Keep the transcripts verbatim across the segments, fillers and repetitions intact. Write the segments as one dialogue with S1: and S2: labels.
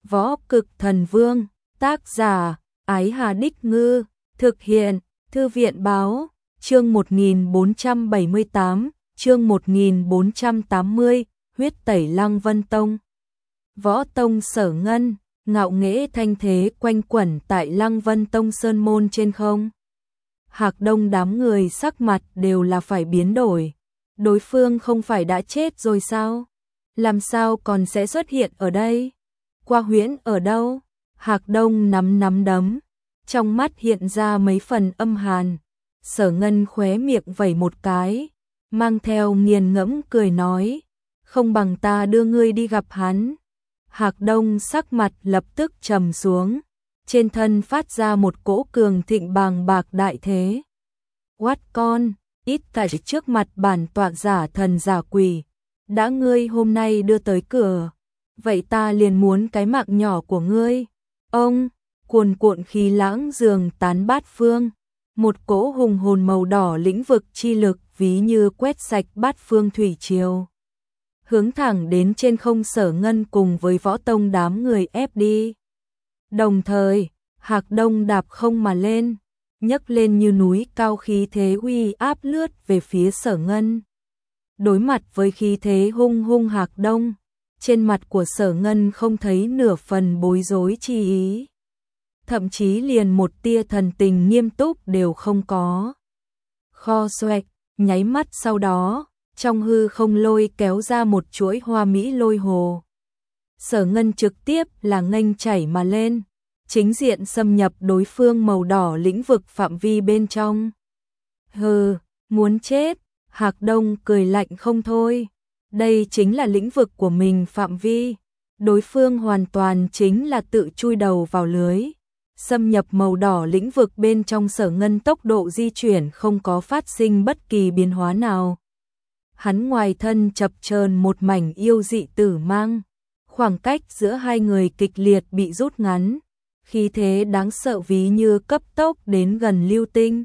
S1: Võ Cực Thần Vương, tác giả, Ái Hà Đích Ngư, thực hiện, Thư viện Báo, chương một nghìn bốn trăm bảy mươi tám, chương một nghìn bốn trăm tám mươi, huyết tẩy Lăng Vân Tông. Võ Tông Sở Ngân, ngạo nghễ thanh thế quanh quẩn tại Lăng Vân Tông sơn môn trên không. Hạc Đông đám người sắc mặt đều là phải biến đổi. Đối phương không phải đã chết rồi sao? Làm sao còn sẽ xuất hiện ở đây? Qua Huyễn ở đâu? Hạc Đông nắm nắm đấm, trong mắt hiện ra mấy phần âm hàn. Sở Ngân khóe miệng vẩy một cái, mang theo nghiền ngẫm cười nói, không bằng ta đưa ngươi đi gặp hắn. Hạc Đông sắc mặt lập tức trầm xuống, trên thân phát ra một cỗ cường thịnh bàng bạc đại thế. Quát con, ít tại trước mặt bản tọa giả thần giả quỷ, đã ngươi hôm nay đưa tới cửa, vậy ta liền muốn cái mạng nhỏ của ngươi. Ông, cuồn cuộn khí lãng dường tán bát phương, một cỗ hùng hồn màu đỏ lĩnh vực chi lực ví như quét sạch bát phương thủy triều, hướng thẳng đến trên không. Sở Ngân cùng với Võ Tông đám người ép đi. Đồng thời, Hạc Đông đạp không mà lên, nhấc lên như núi cao khí thế uy áp lướt về phía Sở Ngân. Đối mặt với khí thế hung hung Hạc Đông, trên mặt của Sở Ngân không thấy nửa phần bối rối chi ý, thậm chí liền một tia thần tình nghiêm túc đều không có. Kho xoẹt, nháy mắt sau đó, trong hư không lôi kéo ra một chuỗi hoa mỹ lôi hồ. Sở Ngân trực tiếp là nghênh chảy mà lên, chính diện xâm nhập đối phương màu đỏ lĩnh vực phạm vi bên trong. Hừ, muốn chết, Hạc Đông cười lạnh không thôi. Đây chính là lĩnh vực của mình phạm vi, đối phương hoàn toàn chính là tự chui đầu vào lưới. Xâm nhập màu đỏ lĩnh vực bên trong. Sở Ngân tốc độ di chuyển không có phát sinh bất kỳ biến hóa nào. Hắn ngoài thân chập chờn một mảnh yêu dị tử mang, khoảng cách giữa hai người kịch liệt bị rút ngắn, khí thế đáng sợ ví như cấp tốc đến gần lưu tinh.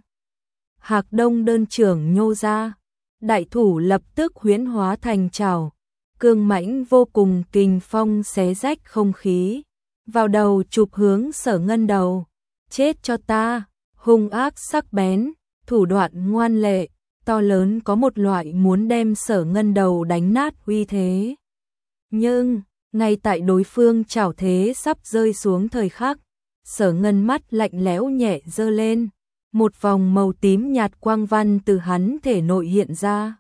S1: Hạc Đông đơn trưởng nhô ra, đại thủ lập tức huyễn hóa thành trảo, cương mãnh vô cùng, kình phong xé rách không khí, vào đầu chụp hướng Sở Ngân đầu. Chết cho ta, hung ác sắc bén, thủ đoạn ngoan lệ, to lớn, có một loại muốn đem Sở Ngân đầu đánh nát uy thế. Nhưng, ngay tại đối phương chảo thế sắp rơi xuống thời khắc, Sở Ngân mắt lạnh lẽo nhẹ giơ lên, một vòng màu tím nhạt quang văn từ hắn thể nội hiện ra,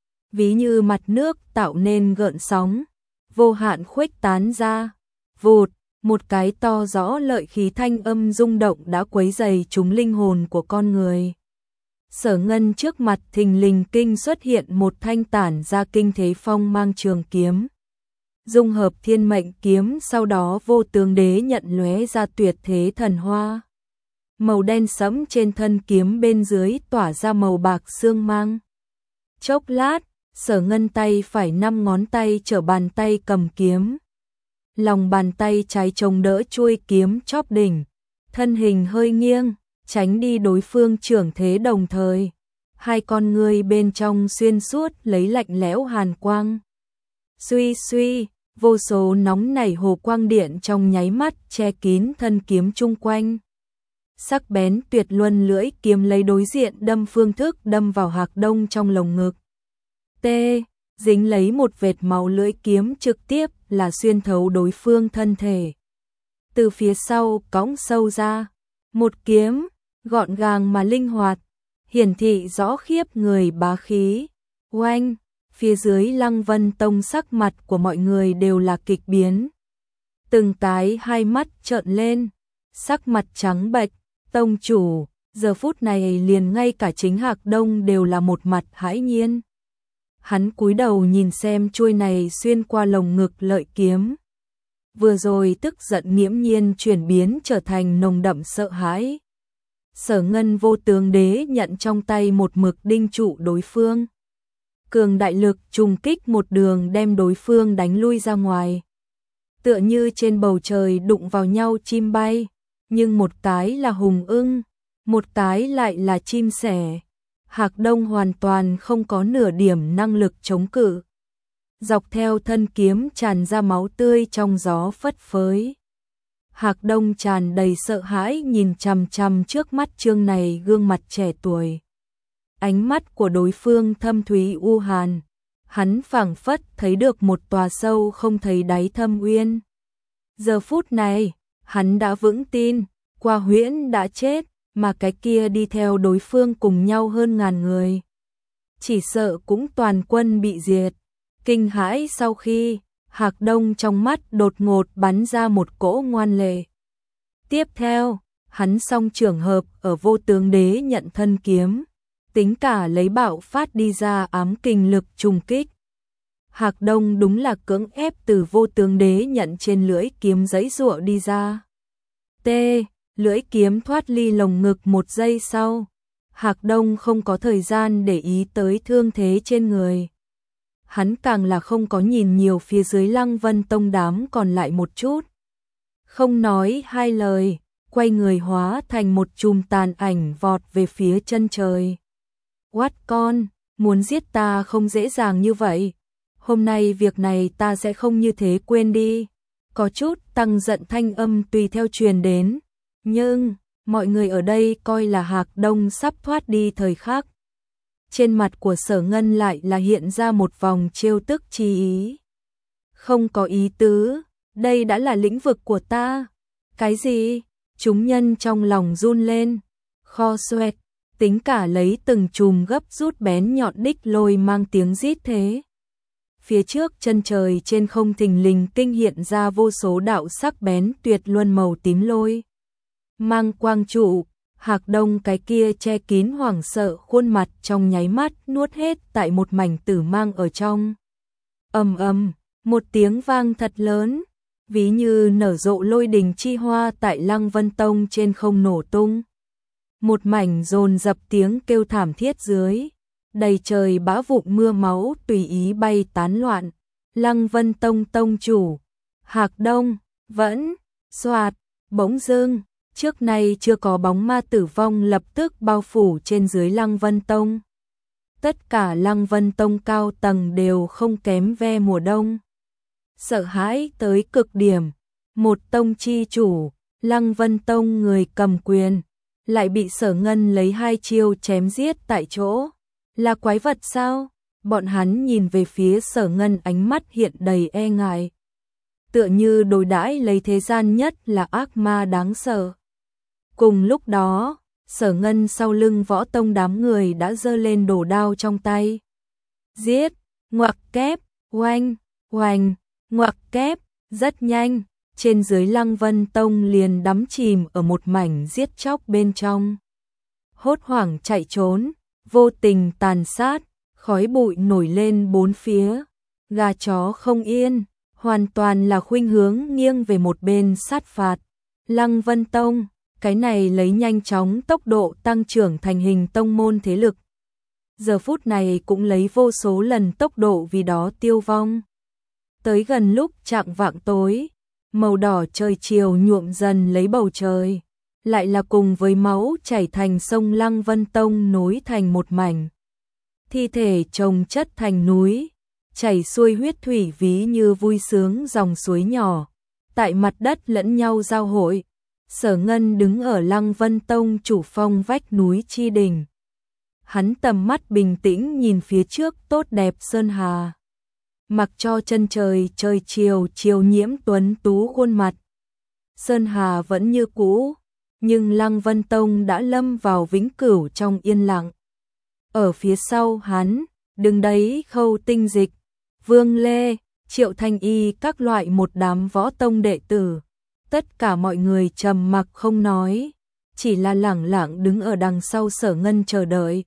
S1: ví như mặt nước tạo nên gợn sóng, vô hạn khuếch tán ra. Vụt, một cái to rõ lợi khí thanh âm rung động đã quấy dày chúng linh hồn của con người. Sở Ngân trước mặt thình lình kinh xuất hiện một thanh tản ra kinh thế phong mang trường kiếm, dung hợp thiên mệnh kiếm, sau đó vô tướng đế nhận lóe ra tuyệt thế thần hoa. Màu đen sẫm trên thân kiếm bên dưới tỏa ra màu bạc sương mang. Chốc lát, Sở Ngân tay phải năm ngón tay trở bàn tay cầm kiếm, lòng bàn tay trái chống đỡ chuôi kiếm chóp đỉnh, thân hình hơi nghiêng, tránh đi đối phương trưởng thế, đồng thời hai con ngươi bên trong xuyên suốt lấy lạnh lẽo hàn quang. Suy suy, vô số nóng nảy hồ quang điện trong nháy mắt che kín thân kiếm chung quanh. Sắc bén tuyệt luân lưỡi kiếm lấy đối diện đâm phương thức đâm vào Hạc Đông trong lồng ngực. T, dính lấy một vệt máu, lưỡi kiếm trực tiếp là xuyên thấu đối phương thân thể. Từ phía sau cõng sâu ra, một kiếm, gọn gàng mà linh hoạt, hiển thị rõ khiếp người bá khí. Oanh, phía dưới Lăng Vân Tông sắc mặt của mọi người đều là kịch biến. Từng cái hai mắt trợn lên, sắc mặt trắng bệch. Tông chủ, giờ phút này liền ngay cả chính Hạc Đông đều là một mặt hãi nhiên. Hắn cúi đầu nhìn xem chuôi này xuyên qua lồng ngực lợi kiếm. Vừa rồi tức giận nghiễm nhiên chuyển biến trở thành nồng đậm sợ hãi. Sở Ngân vô tướng đế nhận trong tay một mực đinh trụ đối phương. Cường đại lực trùng kích một đường đem đối phương đánh lui ra ngoài. Tựa như trên bầu trời đụng vào nhau chim bay, nhưng một cái là hùng ưng, một cái lại là chim sẻ. Hạc Đông hoàn toàn không có nửa điểm năng lực chống cự. Dọc theo thân kiếm tràn ra máu tươi trong gió phất phới. Hạc Đông tràn đầy sợ hãi nhìn chằm chằm trước mắt Trương này gương mặt trẻ tuổi. Ánh mắt của đối phương thâm thúy u hàn, hắn phảng phất thấy được một tòa sâu không thấy đáy thâm uyên. Giờ phút này, hắn đã vững tin, Qua Huyễn đã chết, mà cái kia đi theo đối phương cùng nhau hơn ngàn người. Chỉ sợ cũng toàn quân bị diệt. Kinh hãi sau khi, Hạc Đông trong mắt đột ngột bắn ra một cỗ ngoan lệ. Tiếp theo, hắn song trường hợp ở Vô Tướng Đế nhận thân kiếm, tính cả lấy bạo phát đi ra ám kình lực trùng kích. Hạc Đông đúng là cưỡng ép từ Vô Tướng Đế nhận trên lưỡi kiếm giãy giụa đi ra. T, lưỡi kiếm thoát ly lồng ngực một giây sau, Hạc Đông không có thời gian để ý tới thương thế trên người. Hắn càng là không có nhìn nhiều phía dưới Lăng Vân Tông đám còn lại một chút. Không nói hai lời, quay người hóa thành một chùm tàn ảnh vọt về phía chân trời. Quát con, muốn giết ta không dễ dàng như vậy. Hôm nay việc này ta sẽ không như thế quên đi. Có chút tăng giận thanh âm tùy theo truyền đến. Nhưng, mọi người ở đây coi là Hạc Đông sắp thoát đi thời khắc. Trên mặt của Sở Ngân lại là hiện ra một vòng trêu tức chi ý. Không có ý tứ, đây đã là lĩnh vực của ta. Cái gì? Chúng nhân trong lòng run lên. Kho xoẹt, tính cả lấy từng chùm gấp rút bén nhọn đích lôi mang tiếng rít thế. Phía trước chân trời trên không thình lình kinh hiện ra vô số đạo sắc bén tuyệt luân màu tím lôi. Mang quang trụ, Hạc Đông cái kia che kín hoảng sợ khuôn mặt trong nháy mắt nuốt hết tại một mảnh tử mang ở trong. Ầm ầm, một tiếng vang thật lớn, ví như nở rộ lôi đình chi hoa tại Lăng Vân Tông trên không nổ tung. Một mảnh dồn dập tiếng kêu thảm thiết dưới, đầy trời bão vụn mưa máu tùy ý bay tán loạn. Lăng Vân Tông tông chủ, Hạc Đông, vẫn, xoạt, bỗng dưng, trước nay chưa có bóng ma tử vong lập tức bao phủ trên dưới Lăng Vân Tông. Tất cả Lăng Vân Tông cao tầng đều không kém ve mùa đông. Sợ hãi tới cực điểm, một tông chi chủ, Lăng Vân Tông người cầm quyền, lại bị Sở Ngân lấy hai chiêu chém giết tại chỗ. Là quái vật sao? Bọn hắn nhìn về phía Sở Ngân ánh mắt hiện đầy e ngại. Tựa như đối đãi lấy thế gian nhất là ác ma đáng sợ. Cùng lúc đó, Sở Ngân sau lưng Võ Tông đám người đã giơ lên đồ đao trong tay. Giết, ngoặc kép, oanh, oanh, ngoặc kép, rất nhanh, trên dưới Lăng Vân Tông liền đắm chìm ở một mảnh giết chóc bên trong. Hốt hoảng chạy trốn, vô tình tàn sát, khói bụi nổi lên bốn phía, gà chó không yên, hoàn toàn là khuynh hướng nghiêng về một bên sát phạt. Lăng Vân Tông, cái này lấy nhanh chóng tốc độ tăng trưởng thành hình tông môn thế lực. Giờ phút này cũng lấy vô số lần tốc độ vì đó tiêu vong. Tới gần lúc chạng vạng tối, màu đỏ trời chiều nhuộm dần lấy bầu trời, lại là cùng với máu chảy thành sông Lăng Vân Tông nối thành một mảnh. Thi thể chồng chất thành núi, chảy xuôi huyết thủy ví như vui sướng dòng suối nhỏ, tại mặt đất lẫn nhau giao hội. Sở Ngân đứng ở Lăng Vân Tông chủ phong vách núi chi đỉnh. Hắn tầm mắt bình tĩnh nhìn phía trước tốt đẹp sơn hà. Mặc cho chân trời trời chiều chiều nhiễm tuấn tú khuôn mặt. Sơn hà vẫn như cũ, nhưng Lăng Vân Tông đã lâm vào vĩnh cửu trong yên lặng. Ở phía sau hắn, đứng đấy Khâu Tinh Dịch, Vương Lê, Triệu Thanh Y các loại một đám võ tông đệ tử. Tất cả mọi người trầm mặc không nói, chỉ là lẳng lặng đứng ở đằng sau Sở Ngân chờ đợi.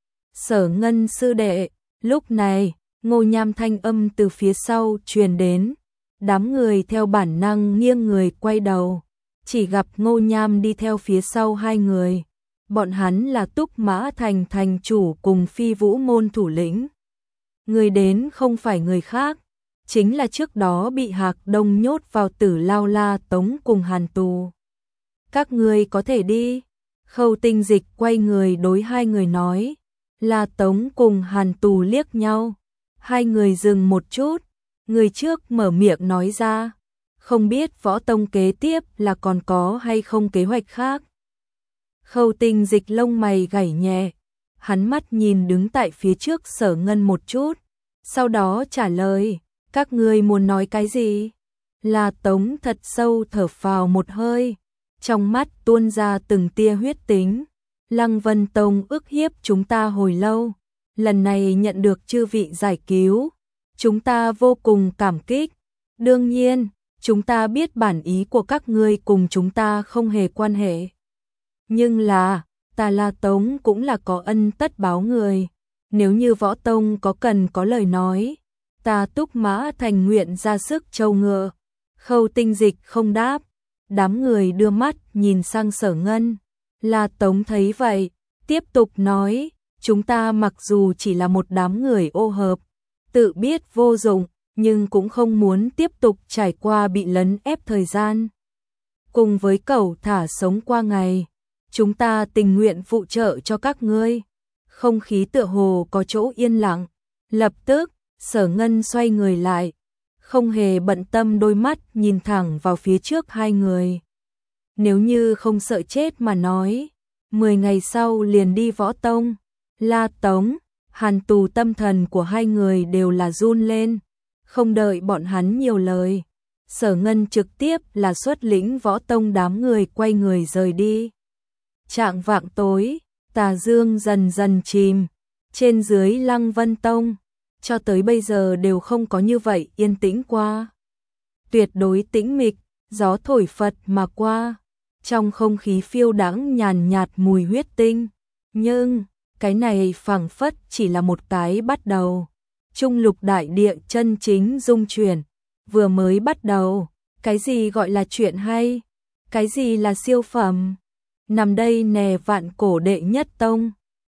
S1: Sở Ngân sư đệ, lúc này, Ngô Nham thanh âm từ phía sau truyền đến, đám người theo bản năng nghiêng người quay đầu, chỉ gặp Ngô Nham đi theo phía sau hai người. Bọn hắn là Túc Mã Thành thành chủ cùng Phi Vũ môn thủ lĩnh. Người đến không phải người khác, chính là trước đó bị Hạc Đông nhốt vào Tử Lao La Tống cùng Hàn Tù. Các người có thể đi. Khâu Tinh Dịch quay người đối hai người nói. La Tống cùng Hàn Tù liếc nhau. Hai người dừng một chút. Người trước mở miệng nói ra. không biết võ tông kế tiếp là còn có hay không kế hoạch khác. Khâu Tinh Dịch lông mày gảy nhẹ, hắn mắt nhìn đứng tại phía trước Sở Ngân một chút, sau đó trả lời, các ngươi muốn nói cái gì? La Tống thật sâu thở phào một hơi, trong mắt tuôn ra từng tia huyết tính. Lăng Vân Tông ức hiếp chúng ta hồi lâu, lần này nhận được chư vị giải cứu, chúng ta vô cùng cảm kích. Đương nhiên, chúng ta biết bản ý của các ngươi cùng chúng ta không hề quan hệ. Nhưng là, ta La Tống cũng là có ân tất báo người. Nếu như võ tông có cần có lời nói, ta Túc Mã Thành nguyện ra sức trâu ngựa. Khâu Tinh Dịch không đáp, đám người đưa mắt nhìn sang Sở Ngân. La Tống thấy vậy, tiếp tục nói, chúng ta mặc dù chỉ là một đám người ô hợp, tự biết vô dụng, nhưng cũng không muốn tiếp tục trải qua bị lấn ép thời gian. Cùng với cẩu thả sống qua ngày, chúng ta tình nguyện phụ trợ cho các ngươi. Không khí tựa hồ có chỗ yên lặng, lập tức, Sở Ngân xoay người lại, không hề bận tâm đôi mắt nhìn thẳng vào phía trước hai người. Nếu như không sợ chết mà nói, mười ngày sau liền đi võ tông. La Tống, Hàn Tù tâm thần của hai người đều là run lên, không đợi bọn hắn nhiều lời. Sở Ngân trực tiếp là xuất lĩnh võ tông đám người quay người rời đi. Trạng vạng tối, tà dương dần dần chìm, trên dưới Lăng Vân Tông, cho tới bây giờ đều không có như vậy yên tĩnh qua. Tuyệt đối tĩnh mịch, gió thổi phật mà qua, trong không khí phiêu đãng nhàn nhạt mùi huyết tinh. Nhưng, cái này phảng phất chỉ là một cái bắt đầu. Trung lục đại địa chân chính dung chuyển, vừa mới bắt đầu. Cái gì gọi là chuyện hay? Cái gì là siêu phẩm? Nằm đây nè vạn cổ đệ nhất tông,